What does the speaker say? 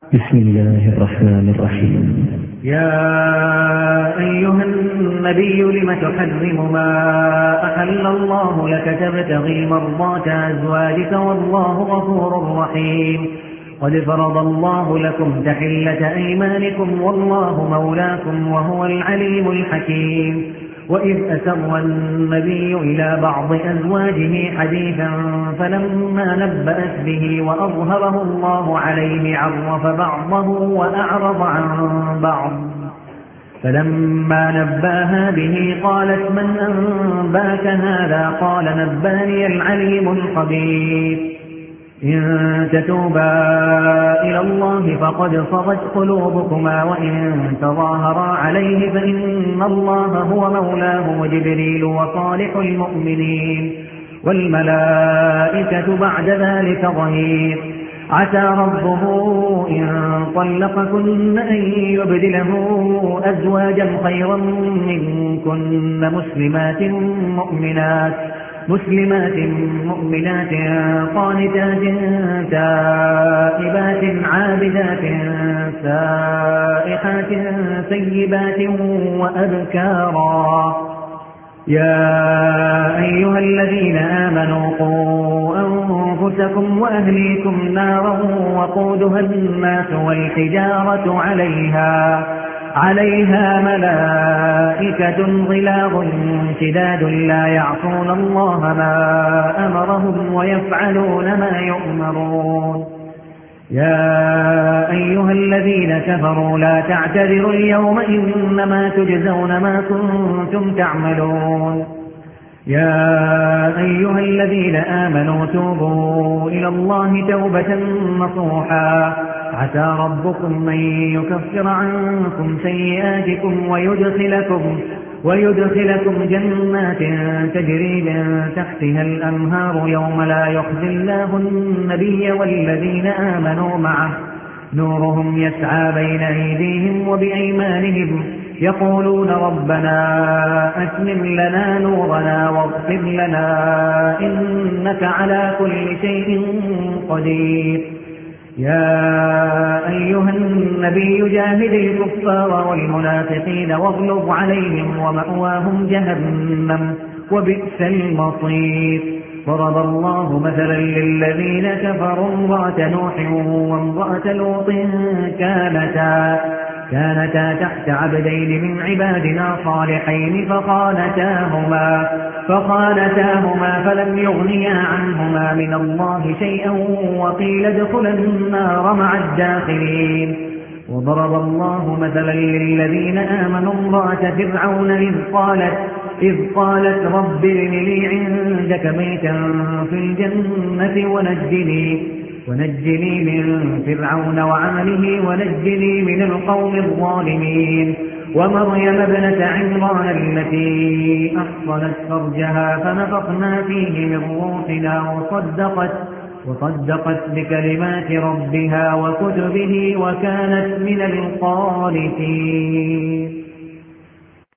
بسم الله الرحمن الرحيم. يا أيها النبي لم تحرم ما أحل الله لك تبتغي مرضات أزواجك والله غفور رحيم. قد فرض الله لكم تحلة أيمانكم والله مولاكم وهو العليم الحكيم. وإذ أسر النبي إلى بعض أزواجه حديثا فلما نبأت به وأظهره الله عليه عرف بعضه وأعرض عن بعض. فلما نباها به قالت من أنباك هذا؟ قال نباني العليم الخبير. إن تتوبا إلى الله فقد صغت قلوبكما وإن تظاهرا عليه فإن الله هو مولاه وجبريل وصالح المؤمنين والملائكة بعد ذلك ظهير. عسى ربه إن طلقكن أن يبدله أزواجا خيرا منكن مسلمات مؤمنات قانتات تائبات عابدات سائحات ثيبات وأبكارا. يا أيها الذين آمنوا قوا أنفسكم وأهليكم نارا وقودها الناس والحجارة عليها ملائكة غلاظ شداد لا يعصون الله ما أمرهم ويفعلون ما يؤمرون. يا أيها الذين كفروا لا تعتذروا اليوم إنما تجزون ما كنتم تعملون. يا أيها الذين آمنوا توبوا إلى الله توبة نصوحا عسى ربكم أن يكفر عنكم سيئاتكم ويدخلكم جنات تجري من تحتها الأنهار يوم لا يخزي الله النبي والذين آمنوا معه نورهم يسعى بين أيديهم وبأيمانهم يقولون ربنا أتمم لنا نورنا واغفر لنا إنك على كل شيء قدير. يا أيها النبي جاهد الكفار والمنافقين واغلظ عليهم ومأواهم جهنم وبئس المصير. ضرب الله مثلا للذين كفروا امرأة نوح وامرأة لوط كانتا تحت عبدين من عبادنا صالحين فخانتاهما فلم يغنيا عنهما من الله شيئا وقيل ادخلا النار مع الداخلين. وضرب الله مثلا للذين آمنوا امرأة فرعون إذ قالت رب ابن لي عندك بيتا في الجنة ونجني من فرعون وعمله ونجني من القوم الظالمين. ومريم ابنة عمران التي أحصنت فرجها فنفخنا فيه من روحنا وصدقت بكلمات ربها وكتبه وكانت من القانتين.